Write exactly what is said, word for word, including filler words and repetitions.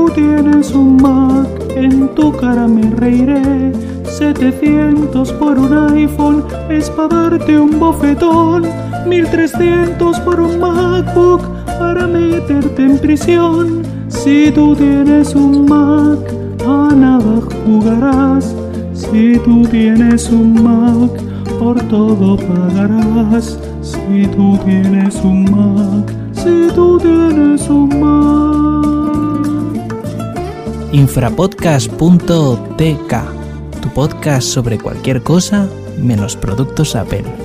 tú tienes un Mac, en tu cara me reiré. Setecientos por un iPhone es para darte un bofetón. Mil trescientos por un MacBook para meterte en prisión. Si tú tienes un Mac, a nada jugarás. Si tú tienes un Mac, por todo pagarás. Si tú tienes un Mac, si tú tienes un Mac. Infrapodcast punto t k, tu podcast sobre cualquier cosa menos productos Apple.